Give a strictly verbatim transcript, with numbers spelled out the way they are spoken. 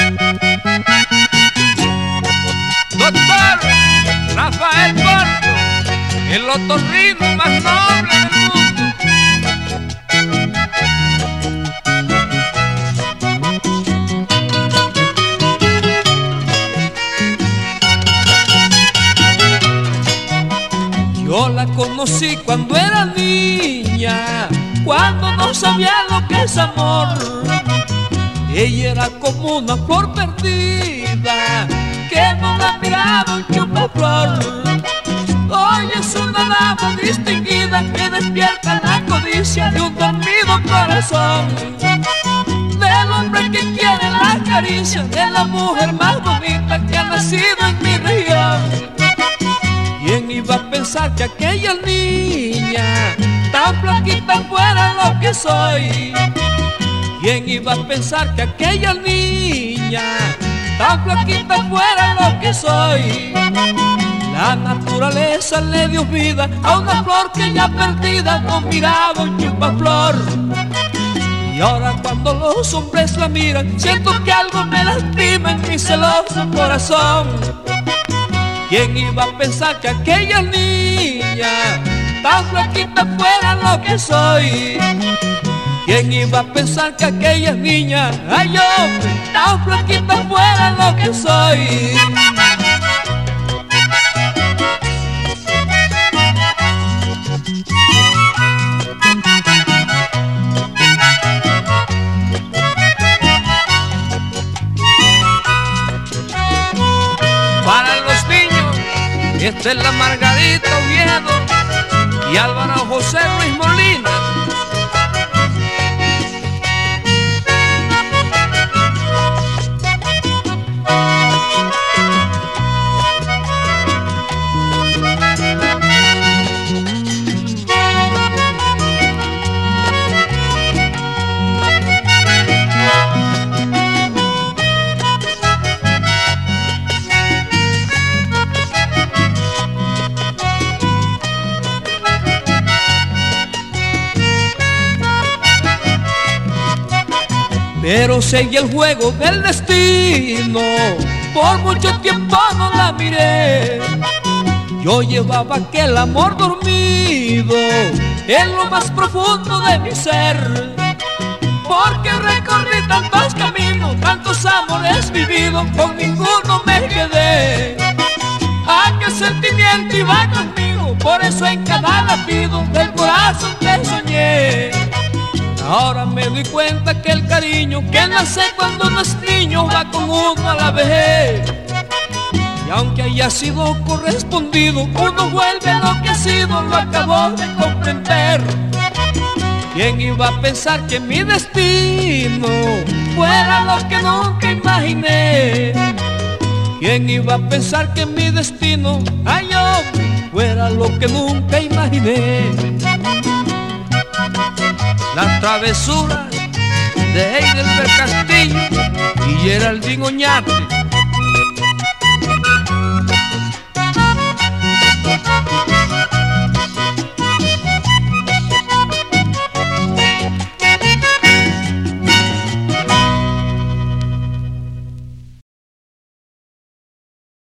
Doctor Rafael Porto, el otorrino más noble del mundo. Yo la conocí cuando era niña, cuando no sabía lo que es amor. Ella era como una flor perdida, que no la miraba un chupaflor. Hoy es una dama distinguida que despierta la codicia de un dormido corazón, del hombre que quiere la caricia de la mujer más bonita que ha nacido en mi región. ¿Quién iba a pensar que aquella niña tan flaquita fuera lo que soy? ¿Quién iba a pensar que aquella niña tan flaquita fuera lo que soy? La naturaleza le dio vida a una flor que ya perdida no miraba un chupaflor. Y ahora cuando los hombres la miran, siento que algo me lastima en mi celoso corazón. ¿Quién iba a pensar que aquella niña tan flaquita fuera lo que soy? ¿Quién iba a pensar que aquella niña, ay hombre, tan flaquita fuera lo que soy? Para los niños, esta es la Margarita Oviedo y Álvaro José Luis Molina. Pero seguí el juego del destino, por mucho tiempo no la miré. Yo llevaba aquel amor dormido en lo más profundo de mi ser, porque recorrí tantos caminos, tantos amores vividos, con ninguno me quedé. Aquel sentimiento iba conmigo, por eso en cada latido del corazón te soñé. Ahora me doy cuenta que el cariño que nace cuando uno es niño va con uno a la vejez. Y aunque haya sido correspondido, uno vuelve a lo que ha sido, lo acabó de comprender. ¿Quién iba a pensar que mi destino fuera lo que nunca imaginé? ¿Quién iba a pensar que mi destino, ay hombre, fuera lo que nunca imaginé? Las travesuras de Heidelberg Castillo y Geraldine Oñate.